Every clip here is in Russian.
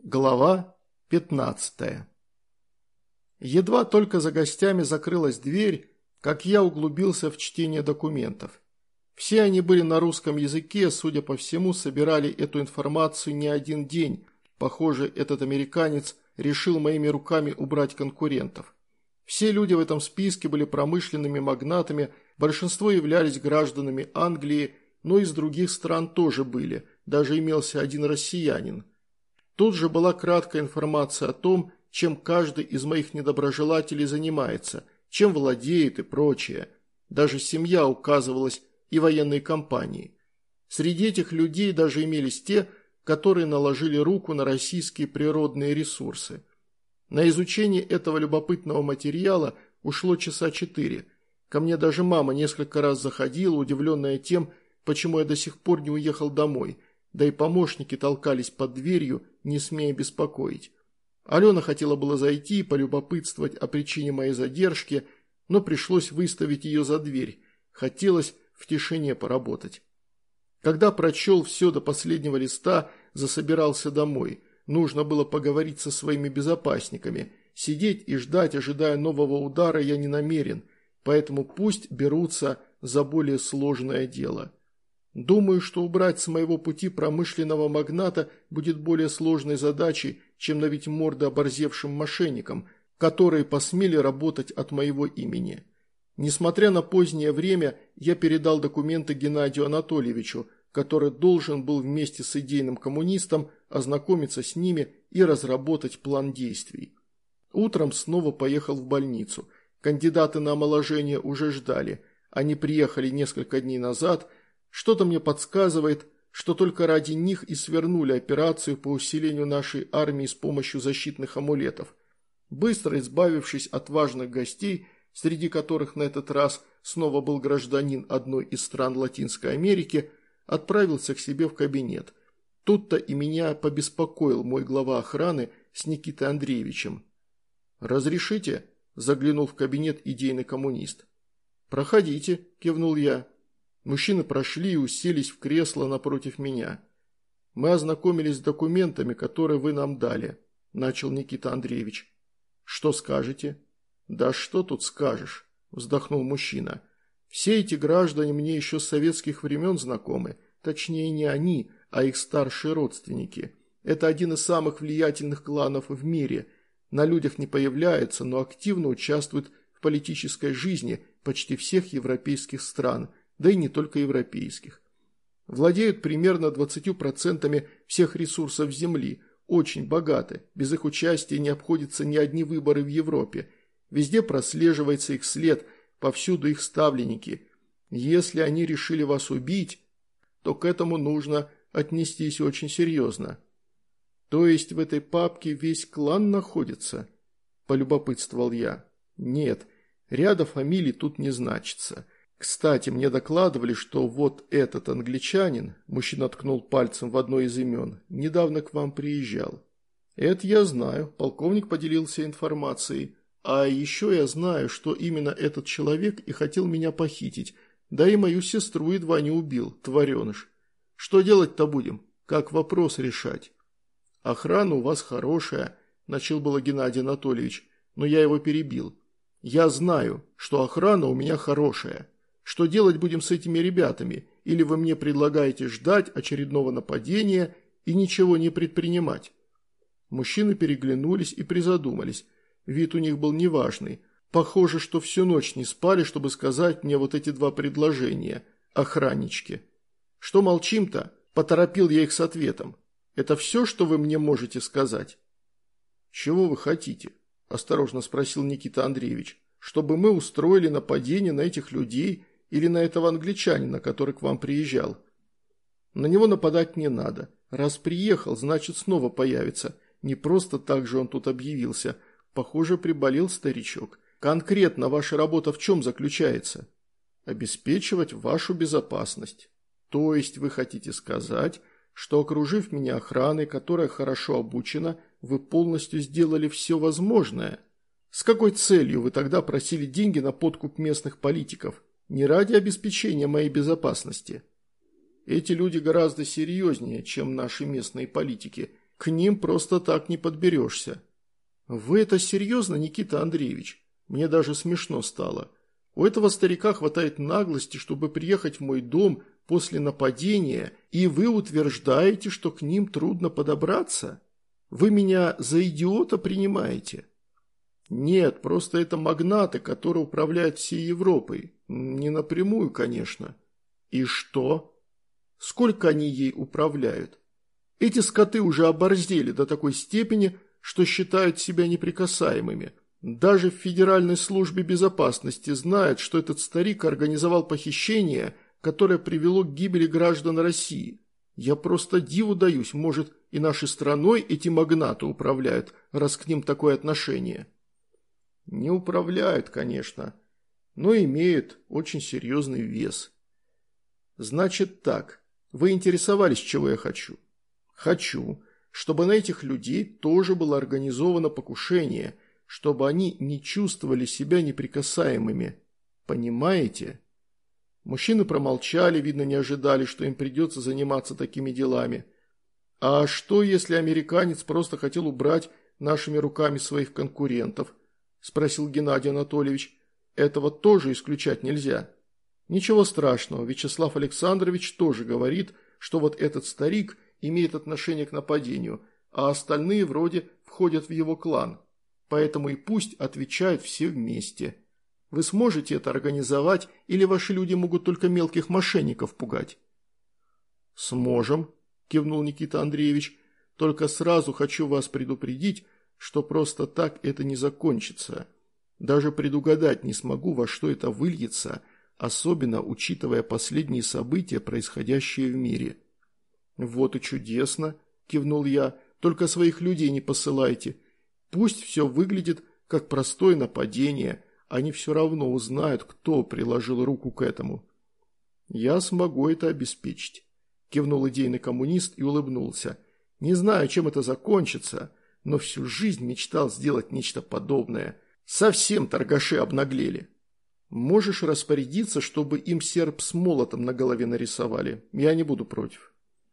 Глава 15. Едва только за гостями закрылась дверь, как я углубился в чтение документов. Все они были на русском языке, судя по всему, собирали эту информацию не один день. Похоже, этот американец решил моими руками убрать конкурентов. Все люди в этом списке были промышленными магнатами, большинство являлись гражданами Англии, но из других стран тоже были, даже имелся один россиянин. Тут же была краткая информация о том, чем каждый из моих недоброжелателей занимается, чем владеет и прочее. Даже семья указывалась и военные компании. Среди этих людей даже имелись те, которые наложили руку на российские природные ресурсы. На изучение этого любопытного материала ушло часа 4. Ко мне даже мама несколько раз заходила, удивленная тем, почему я до сих пор не уехал домой, да и помощники толкались под дверью, не смея беспокоить. Алена хотела было зайти и полюбопытствовать о причине моей задержки, но пришлось выставить ее за дверь. Хотелось в тишине поработать. Когда прочел все до последнего листа, засобирался домой. Нужно было поговорить со своими безопасниками. Сидеть и ждать, ожидая нового удара, я не намерен, поэтому пусть берутся за более сложное дело. Думаю, что убрать с моего пути промышленного магната будет более сложной задачей, чем набить морды оборзевшим мошенникам, которые посмели работать от моего имени. Несмотря на позднее время, я передал документы Геннадию Анатольевичу, который должен был вместе с идейным коммунистом ознакомиться с ними и разработать план действий. Утром снова поехал в больницу. Кандидаты на омоложение уже ждали. Они приехали несколько дней назад. Что-то мне подсказывает, что только ради них и свернули операцию по усилению нашей армии с помощью защитных амулетов. Быстро избавившись от важных гостей, среди которых на этот раз снова был гражданин одной из стран Латинской Америки, отправился к себе в кабинет. Тут-то и меня побеспокоил мой глава охраны с Никитой Андреевичем. «Разрешите?» – заглянул в кабинет идейный коммунист. «Проходите», – кивнул я. Мужчины прошли и уселись в кресло напротив меня. «Мы ознакомились с документами, которые вы нам дали», – начал Никита Андреевич. «Что скажете?» «Да что тут скажешь?» – вздохнул мужчина. «Все эти граждане мне еще с советских времен знакомы. Точнее, не они, а их старшие родственники. Это один из самых влиятельных кланов в мире. На людях не появляется, но активно участвует в политической жизни почти всех европейских стран, да и не только европейских. Владеют примерно 20% всех ресурсов Земли, очень богаты, без их участия не обходятся ни одни выборы в Европе. Везде прослеживается их след, повсюду их ставленники. Если они решили вас убить, то к этому нужно отнестись очень серьезно». «То есть в этой папке весь клан находится?» – полюбопытствовал я. «Нет, ряда фамилий тут не значится. Кстати, мне докладывали, что вот этот англичанин, мужчина ткнул пальцем в одно из имен, недавно к вам приезжал». «Это я знаю», – полковник поделился информацией. «А еще я знаю, что именно этот человек и хотел меня похитить, да и мою сестру едва не убил, твареныш. Что делать-то будем? Как вопрос решать?» «Охрана у вас хорошая», – начал было Геннадий Анатольевич, но я его перебил. «Я знаю, что охрана у меня хорошая. Что делать будем с этими ребятами? Или вы мне предлагаете ждать очередного нападения и ничего не предпринимать?» Мужчины переглянулись и призадумались. Вид у них был неважный. Похоже, что всю ночь не спали, чтобы сказать мне вот эти два предложения. Охраннички. «Что молчим-то?» – поторопил я их с ответом. «Это все, что вы мне можете сказать?» «Чего вы хотите?» – осторожно спросил Никита Андреевич. «Чтобы мы устроили нападение на этих людей или на этого англичанина, который к вам приезжал?» «На него нападать не надо. Раз приехал, значит снова появится. Не просто так же он тут объявился. Похоже, приболел старичок. Конкретно ваша работа в чем заключается?» «Обеспечивать вашу безопасность». «То есть вы хотите сказать, что, окружив меня охраной, которая хорошо обучена, вы полностью сделали все возможное? С какой целью вы тогда просили деньги на подкуп местных политиков? Не ради обеспечения моей безопасности?» «Эти люди гораздо серьезнее, чем наши местные политики. К ним просто так не подберешься. Вы это серьезно, Никита Андреевич? Мне даже смешно стало. У этого старика хватает наглости, чтобы приехать в мой дом после нападения, и вы утверждаете, что к ним трудно подобраться? Вы меня за идиота принимаете? Нет, просто это магнаты, которые управляют всей Европой. Не напрямую, конечно. И что? Сколько они ей управляют? Эти скоты уже оборзели до такой степени, что считают себя неприкасаемыми. Даже в Федеральной службе безопасности знают, что этот старик организовал похищение, которое привело к гибели граждан России. Я просто диву даюсь, может, и нашей страной эти магнаты управляют, раз к ним такое отношение. Не управляют, конечно, но имеют очень серьезный вес. Значит так, вы интересовались, чего я хочу? Хочу, чтобы на этих людей тоже было организовано покушение, чтобы они не чувствовали себя неприкасаемыми. Понимаете? Мужчины промолчали, видно, не ожидали, что им придется заниматься такими делами. А что, если американец просто хотел убрать нашими руками своих конкурентов? Спросил Геннадий Анатольевич. Этого тоже исключать нельзя. Ничего страшного, Вячеслав Александрович тоже говорит, что вот этот старик имеет отношение к нападению, а остальные вроде входят в его клан. Поэтому и пусть отвечают все вместе. Вы сможете это организовать, или ваши люди могут только мелких мошенников пугать? Сможем, кивнул Никита Андреевич, только сразу хочу вас предупредить, что просто так это не закончится. Даже предугадать не смогу, во что это выльется, особенно учитывая последние события, происходящие в мире. Вот и чудесно, кивнул я, только своих людей не посылайте. Пусть все выглядит как простое нападение, они все равно узнают, кто приложил руку к этому. Я смогу это обеспечить, кивнул идейный коммунист и улыбнулся. Не знаю, чем это закончится, но всю жизнь мечтал сделать нечто подобное. Совсем торгаши обнаглели. Можешь распорядиться, чтобы им серп с молотом на голове нарисовали. Я не буду против.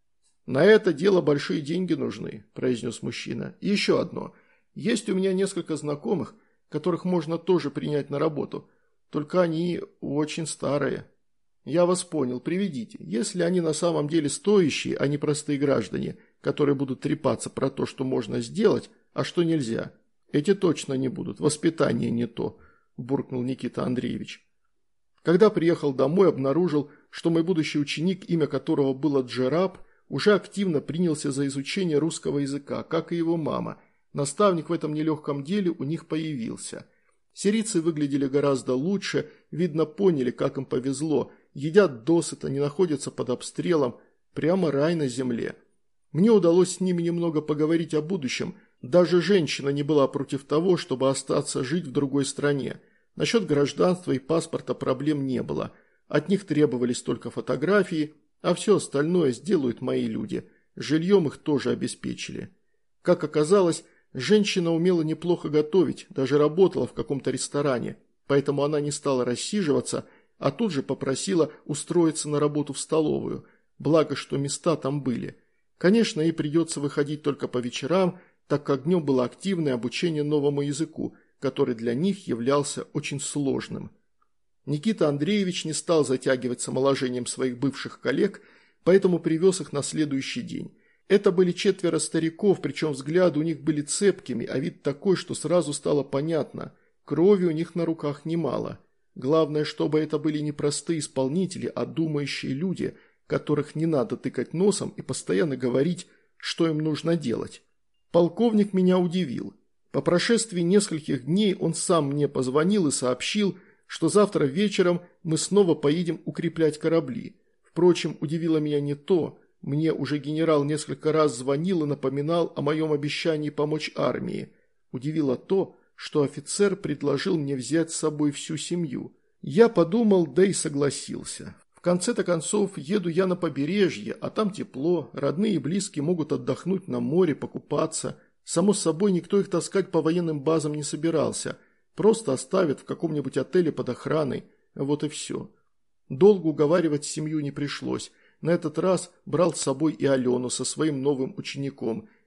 На это дело большие деньги нужны, произнес мужчина. И еще одно. Есть у меня несколько знакомых, которых можно тоже принять на работу. Только они очень старые. Я вас понял, приведите. Если они на самом деле стоящие, а не простые граждане, которые будут трепаться про то, что можно сделать, а что нельзя. Эти точно не будут, воспитание не то, буркнул Никита Андреевич. Когда приехал домой, обнаружил, что мой будущий ученик, имя которого было Джераб, уже активно принялся за изучение русского языка, как и его мама. Наставник в этом нелегком деле у них появился. Сирийцы выглядели гораздо лучше, видно, поняли, как им повезло, едят досыта, не находятся под обстрелом, прямо рай на земле. Мне удалось с ними немного поговорить о будущем, даже женщина не была против того, чтобы остаться жить в другой стране. Насчет гражданства и паспорта проблем не было, от них требовались только фотографии, а все остальное сделают мои люди, жильем их тоже обеспечили. Как оказалось, женщина умела неплохо готовить, даже работала в каком-то ресторане, поэтому она не стала рассиживаться, а тут же попросила устроиться на работу в столовую, благо что места там были. Конечно, ей придется выходить только по вечерам, так как днем было активное обучение новому языку, который для них являлся очень сложным. Никита Андреевич не стал затягивать с омоложением своих бывших коллег, поэтому привез их на следующий день. Это были 4 стариков, причем взгляды у них были цепкими, а вид такой, что сразу стало понятно – крови у них на руках немало. Главное, чтобы это были не простые исполнители, а думающие люди, которых не надо тыкать носом и постоянно говорить, что им нужно делать. Полковник меня удивил. По прошествии нескольких дней он сам мне позвонил и сообщил, что завтра вечером мы снова поедем укреплять корабли. Впрочем, удивило меня не то. Мне уже генерал несколько раз звонил и напоминал о моем обещании помочь армии. Удивило то, что офицер предложил мне взять с собой всю семью. Я подумал, да и согласился. В конце-то концов, еду я на побережье, а там тепло, родные и близкие могут отдохнуть на море, покупаться. Само собой, никто их таскать по военным базам не собирался. Просто оставят в каком-нибудь отеле под охраной. Вот и все. Долго уговаривать семью не пришлось. На этот раз брал с собой и Алену со своим новым учеником.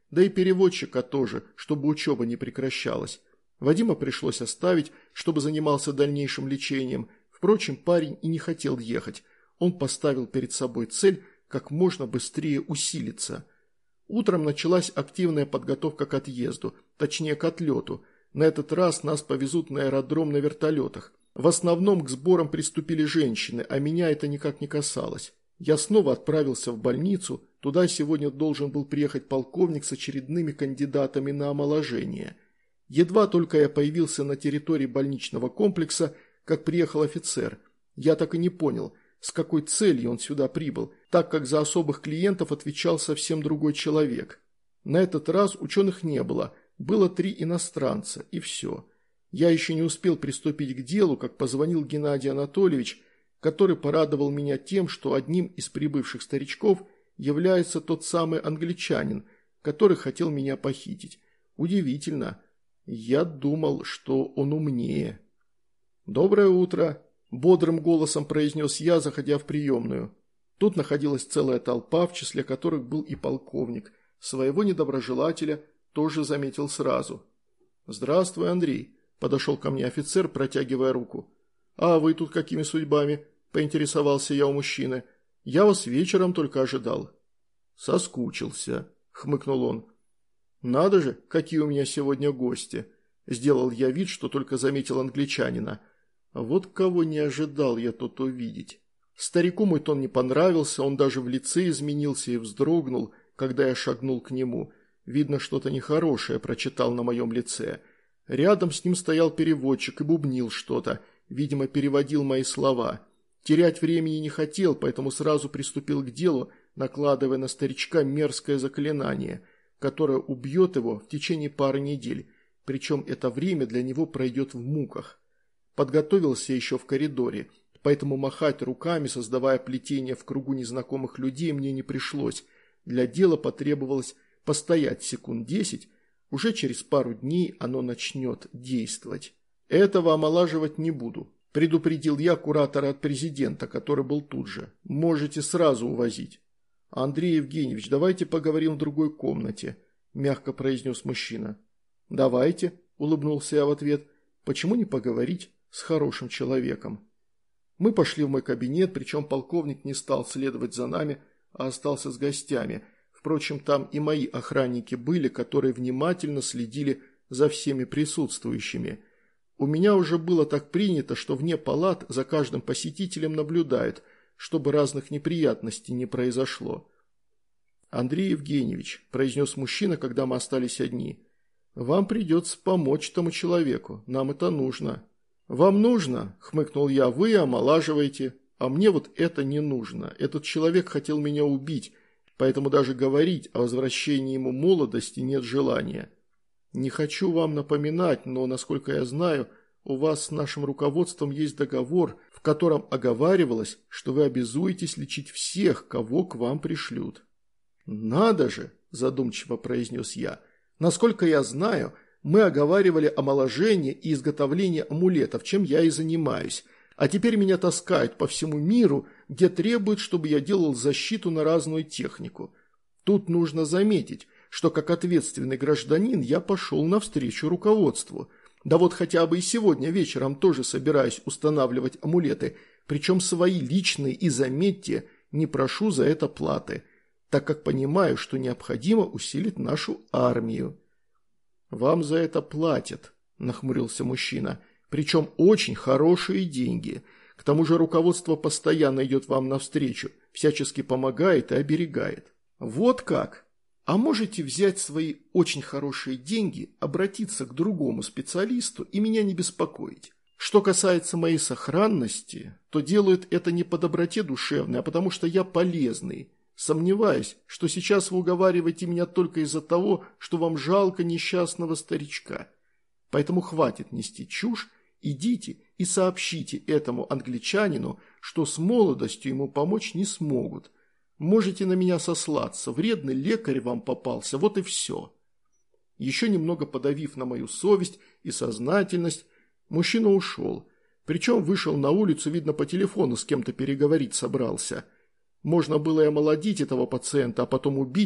да и переводчика тоже, чтобы учеба не прекращалась. Вадима пришлось оставить, чтобы занимался дальнейшим лечением. Впрочем, парень и не хотел ехать. Он поставил перед собой цель как можно быстрее усилиться. Утром началась активная подготовка к отъезду, точнее к отлету. На этот раз нас повезут на аэродром на вертолетах. В основном к сборам приступили женщины, а меня это никак не касалось. Я снова отправился в больницу, туда сегодня должен был приехать полковник с очередными кандидатами на омоложение. Едва только я появился на территории больничного комплекса, как приехал офицер. Я так и не понял, с какой целью он сюда прибыл, так как за особых клиентов отвечал совсем другой человек. На этот раз ученых не было, было 3 иностранца, и все. Я еще не успел приступить к делу, как позвонил Геннадий Анатольевич, который порадовал меня тем, что одним из прибывших старичков является тот самый англичанин, который хотел меня похитить. Удивительно. Я думал, что он умнее. «Доброе утро», – бодрым голосом произнес я, заходя в приемную. Тут находилась целая толпа, в числе которых был и полковник. Своего недоброжелателя тоже заметил сразу. «Здравствуй, Андрей», – подошел ко мне офицер, протягивая руку. «А вы тут какими судьбами?» – поинтересовался я у мужчины. «Я вас вечером только ожидал». «Соскучился», – хмыкнул он. «Надо же, какие у меня сегодня гости!» Сделал я вид, что только заметил англичанина. Вот кого не ожидал я тут увидеть. Старику мой тон не понравился, он даже в лице изменился и вздрогнул, когда я шагнул к нему. Видно, что-то нехорошее прочитал на моем лице. Рядом с ним стоял переводчик и бубнил что-то, видимо, переводил мои слова. Терять времени не хотел, поэтому сразу приступил к делу, накладывая на старичка мерзкое заклинание – которая убьет его в течение пары недель, причем это время для него пройдет в муках. Подготовился еще в коридоре, поэтому махать руками, создавая плетение в кругу незнакомых людей, мне не пришлось. Для дела потребовалось постоять секунд 10, уже через пару дней оно начнет действовать. Этого омолаживать не буду, предупредил я куратора от президента, который был тут же. Можете сразу увозить. «Андрей Евгеньевич, давайте поговорим в другой комнате», – мягко произнес мужчина. «Давайте», – улыбнулся я в ответ. «Почему не поговорить с хорошим человеком?» Мы пошли в мой кабинет, причем полковник не стал следовать за нами, а остался с гостями. Впрочем, там и мои охранники были, которые внимательно следили за всеми присутствующими. У меня уже было так принято, что вне палат за каждым посетителем наблюдают – чтобы разных неприятностей не произошло. «Андрей Евгеньевич», – произнес мужчина, когда мы остались одни, – «вам придется помочь тому человеку, нам это нужно». «Вам нужно», – хмыкнул я, – «вы омолаживаете, а мне вот это не нужно. Этот человек хотел меня убить, поэтому даже говорить о возвращении ему молодости нет желания. Не хочу вам напоминать, но, насколько я знаю, у вас с нашим руководством есть договор, в котором оговаривалось, что вы обязуетесь лечить всех, кого к вам пришлют». «Надо же», – задумчиво произнес я, – «насколько я знаю, мы оговаривали омоложение и изготовление амулетов, чем я и занимаюсь, а теперь меня таскают по всему миру, где требуют, чтобы я делал защиту на разную технику. Тут нужно заметить, что как ответственный гражданин я пошел навстречу руководству». Да вот хотя бы и сегодня вечером тоже собираюсь устанавливать амулеты, причем свои личные, и заметьте, не прошу за это платы, так как понимаю, что необходимо усилить нашу армию». «Вам за это платят», – нахмурился мужчина, – «причем очень хорошие деньги. К тому же руководство постоянно идет вам навстречу, всячески помогает и оберегает». «Вот как? А можете взять свои очень хорошие деньги, обратиться к другому специалисту и меня не беспокоить. Что касается моей сохранности, то делают это не по доброте душевной, а потому что я полезный. Сомневаюсь, что сейчас вы уговариваете меня только из-за того, что вам жалко несчастного старичка. Поэтому хватит нести чушь, идите и сообщите этому англичанину, что с молодостью ему помочь не смогут. Можете на меня сослаться, вредный лекарь вам попался, вот и все». Еще немного подавив на мою совесть и сознательность, мужчина ушел. Причем вышел на улицу, видно, по телефону с кем-то переговорить собрался. Можно было и омолодить этого пациента, а потом убить,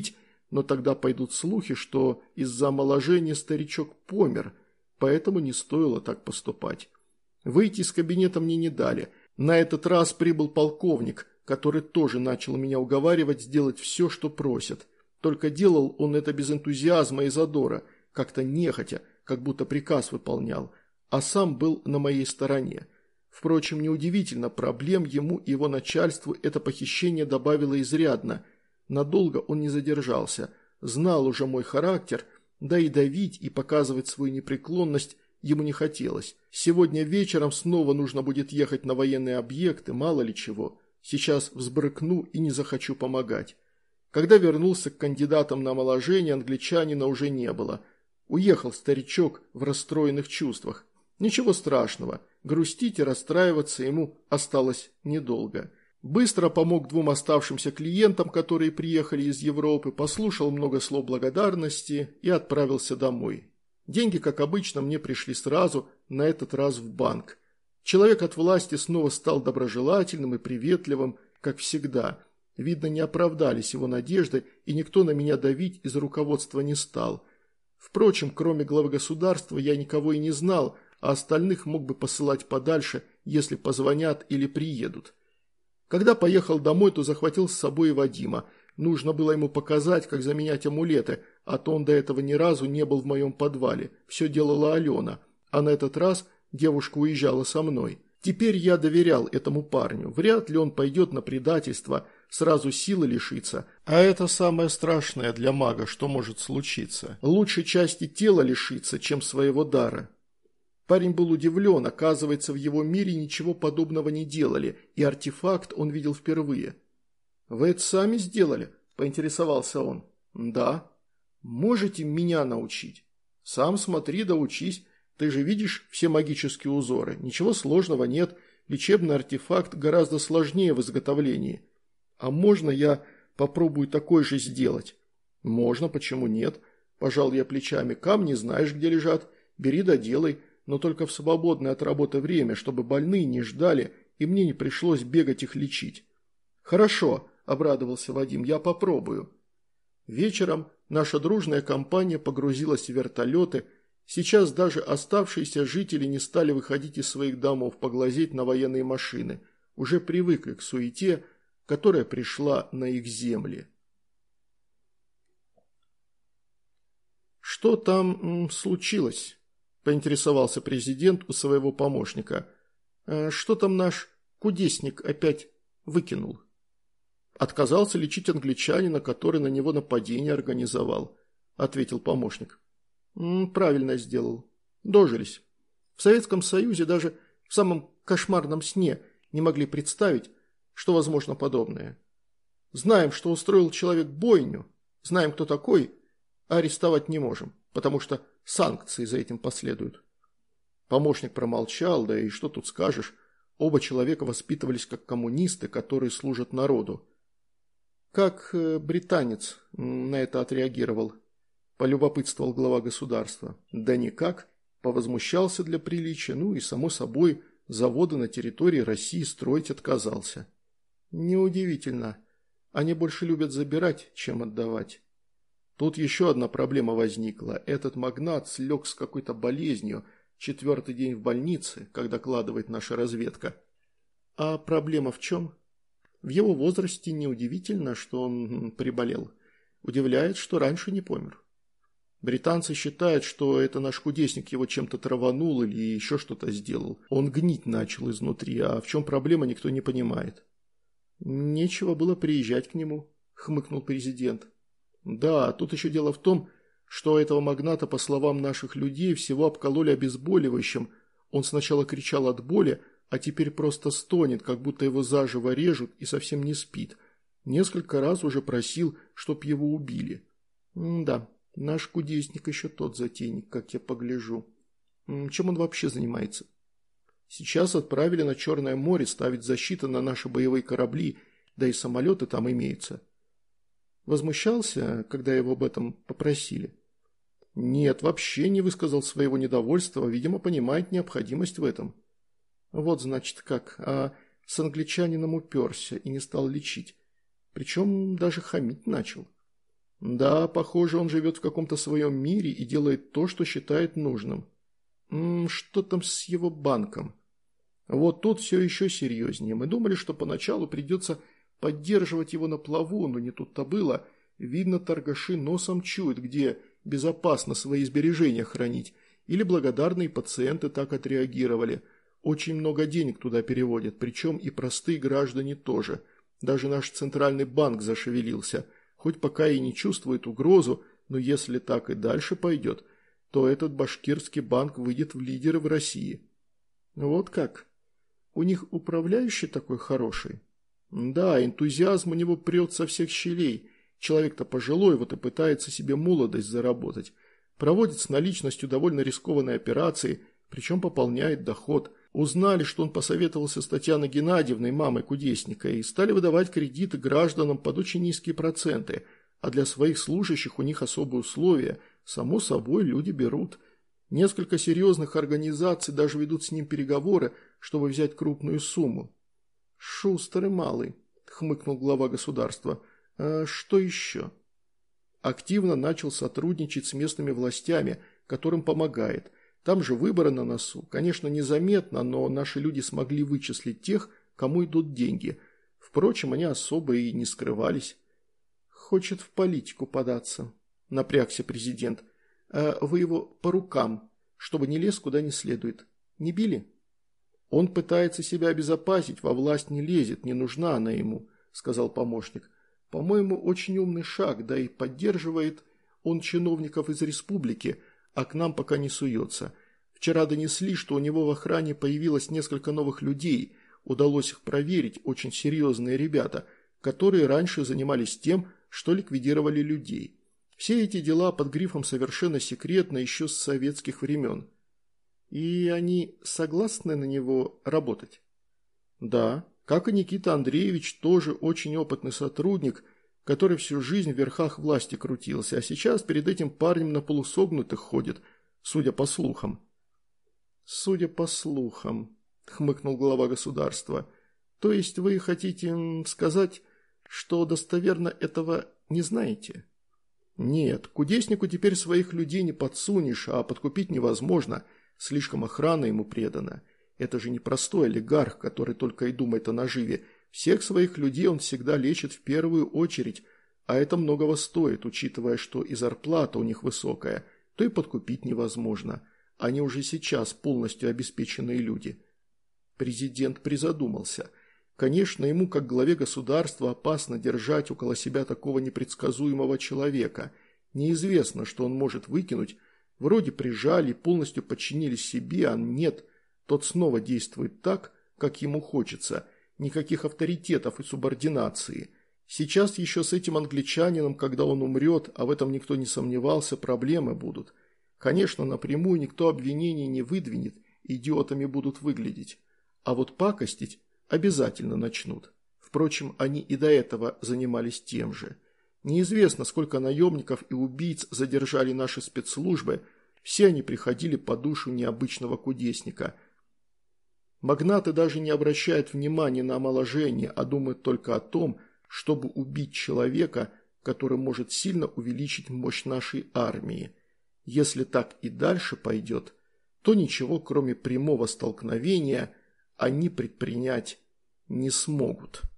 но тогда пойдут слухи, что из-за омоложения старичок помер, поэтому не стоило так поступать. Выйти из кабинета мне не дали. На этот раз прибыл полковник, который тоже начал меня уговаривать сделать все, что просят. Только делал он это без энтузиазма и задора, как-то нехотя, как будто приказ выполнял, а сам был на моей стороне. Впрочем, неудивительно, проблем ему и его начальству это похищение добавило изрядно. Надолго он не задержался, знал уже мой характер, да и давить и показывать свою непреклонность ему не хотелось. Сегодня вечером снова нужно будет ехать на военные объекты, мало ли чего. Сейчас взбрыкну и не захочу помогать. Когда вернулся к кандидатам на омоложение, англичанина уже не было. Уехал старичок в расстроенных чувствах. Ничего страшного, грустить и расстраиваться ему осталось недолго. Быстро помог двум оставшимся клиентам, которые приехали из Европы, послушал много слов благодарности и отправился домой. Деньги, как обычно, мне пришли сразу, на этот раз в банк. Человек от власти снова стал доброжелательным и приветливым, как всегда. Видно, не оправдались его надежды, и никто на меня давить из руководства не стал. Впрочем, кроме главы государства, я никого и не знал, а остальных мог бы посылать подальше, если позвонят или приедут. Когда поехал домой, то захватил с собой и Вадима. Нужно было ему показать, как заменять амулеты, а то он до этого ни разу не был в моем подвале. Все делала Алена, а на этот раз девушка уезжала со мной. Теперь я доверял этому парню. Вряд ли он пойдет на предательство, сразу силы лишится. А это самое страшное для мага, что может случиться. Лучше части тела лишиться, чем своего дара. Парень был удивлен, оказывается, в его мире ничего подобного не делали, и артефакт он видел впервые. «Вы это сами сделали?» – поинтересовался он. «Да». «Можете меня научить?» «Сам смотри да учись. Ты же видишь все магические узоры. Ничего сложного нет. Лечебный артефакт гораздо сложнее в изготовлении. А можно я попробую такой же сделать?» «Можно, почему нет?» – пожал я плечами. «Камни знаешь, где лежат. Бери да делай, но только в свободное от работы время, чтобы больные не ждали и мне не пришлось бегать их лечить». «Хорошо», – обрадовался Вадим, – «я попробую». Вечером наша дружная компания погрузилась в вертолеты. Сейчас даже оставшиеся жители не стали выходить из своих домов поглазеть на военные машины. Уже привыкли к суете, которая пришла на их земли. «Что там случилось?» – поинтересовался президент у своего помощника. «Что там наш кудесник опять выкинул?» «Отказался лечить англичанина, который на него нападение организовал», – ответил помощник. «Правильно сделал. Дожились. В Советском Союзе даже в самом кошмарном сне не могли представить, что возможно подобное. Знаем, что устроил человек бойню, знаем, кто такой, а арестовать не можем, потому что санкции за этим последуют». Помощник промолчал, да и что тут скажешь, оба человека воспитывались как коммунисты, которые служат народу. «Как британец на это отреагировал?» – полюбопытствовал глава государства. «Да никак», – повозмущался для приличия, ну и, само собой, заводы на территории России строить отказался. «Неудивительно. Они больше любят забирать, чем отдавать». Тут еще одна проблема возникла. Этот магнат слег с какой-то болезнью, 4-й день в больнице, как докладывает наша разведка. А проблема в чем? В его возрасте неудивительно, что он приболел. Удивляет, что раньше не помер. Британцы считают, что это наш кудесник его чем-то траванул или еще что-то сделал. Он гнить начал изнутри, а в чем проблема, никто не понимает. «Нечего было приезжать к нему», – хмыкнул президент. «Да, тут еще дело в том, что этого магната, по словам наших людей, всего обкололи обезболивающим. Он сначала кричал от боли, а теперь просто стонет, как будто его заживо режут и совсем не спит. Несколько раз уже просил, чтоб его убили. Да, наш кудесник еще тот затейник, как я погляжу. Чем он вообще занимается? Сейчас отправили на Черное море ставить защиту на наши боевые корабли, да и самолеты там имеются». Возмущался, когда его об этом попросили? Нет, вообще не высказал своего недовольства, видимо, понимает необходимость в этом. Вот, значит, как, а с англичанином уперся и не стал лечить. Причем даже хамить начал. Да, похоже, он живет в каком-то своем мире и делает то, что считает нужным. Что там с его банком? Вот тут все еще серьезнее. Мы думали, что поначалу придется поддерживать его на плаву, но не тут-то было. Видно, торгаши носом чуют, где безопасно свои сбережения хранить. Или благодарные пациенты так отреагировали. Очень много денег туда переводят, причем и простые граждане тоже. Даже наш центральный банк зашевелился. Хоть пока и не чувствует угрозу, но если так и дальше пойдет, то этот башкирский банк выйдет в лидеры в России. Вот как? У них управляющий такой хороший? Да, энтузиазм у него прет со всех щелей. Человек-то пожилой, вот и пытается себе молодость заработать. Проводит с наличностью довольно рискованные операции, причем пополняет доход. Узнали, что он посоветовался с Татьяной Геннадьевной, мамой кудесника, и стали выдавать кредиты гражданам под очень низкие проценты, а для своих служащих у них особые условия. Само собой, люди берут. Несколько серьезных организаций даже ведут с ним переговоры, чтобы взять крупную сумму. «Шустрый малый», – хмыкнул глава государства. «А что еще?» Активно начал сотрудничать с местными властями, которым помогает. Там же выборы на носу. Конечно, незаметно, но наши люди смогли вычислить тех, кому идут деньги. Впрочем, они особо и не скрывались. «Хочет в политику податься», – напрягся президент. «Вы его по рукам, чтобы не лез куда не следует. Не били?» «Он пытается себя обезопасить, во власть не лезет, не нужна она ему», – сказал помощник. «По-моему, очень умный шаг, да и поддерживает он чиновников из республики, а к нам пока не суется. Вчера донесли, что у него в охране появилось несколько новых людей, удалось их проверить, очень серьезные ребята, которые раньше занимались тем, что ликвидировали людей. Все эти дела под грифом совершенно секретно еще с советских времен. И они согласны на него работать? Да, как и Никита Андреевич, тоже очень опытный сотрудник, который всю жизнь в верхах власти крутился, а сейчас перед этим парнем на полусогнутых ходит, судя по слухам. Судя по слухам, хмыкнул глава государства. То есть вы хотите сказать, что достоверно этого не знаете? Нет, кудеснику теперь своих людей не подсунешь, а подкупить невозможно, слишком охрана ему предана. Это же не простой олигарх, который только и думает о наживе. Всех своих людей он всегда лечит в первую очередь, а это многого стоит, учитывая, что и зарплата у них высокая, то и подкупить невозможно. Они уже сейчас полностью обеспеченные люди. Президент призадумался. Конечно, ему, как главе государства, опасно держать около себя такого непредсказуемого человека. Неизвестно, что он может выкинуть. Вроде прижали, полностью подчинились себе, а нет, тот снова действует так, как ему хочется. Никаких авторитетов и субординации. Сейчас еще с этим англичанином, когда он умрет, а в этом никто не сомневался, проблемы будут. Конечно, напрямую никто обвинений не выдвинет, идиотами будут выглядеть. А вот пакостить обязательно начнут. Впрочем, они и до этого занимались тем же. Неизвестно, сколько наемников и убийц задержали наши спецслужбы, все они приходили по душу необычного кудесника. Магнаты даже не обращают внимания на омоложение, а думают только о том, чтобы убить человека, который может сильно увеличить мощь нашей армии. Если так и дальше пойдет, то ничего, кроме прямого столкновения, они предпринять не смогут.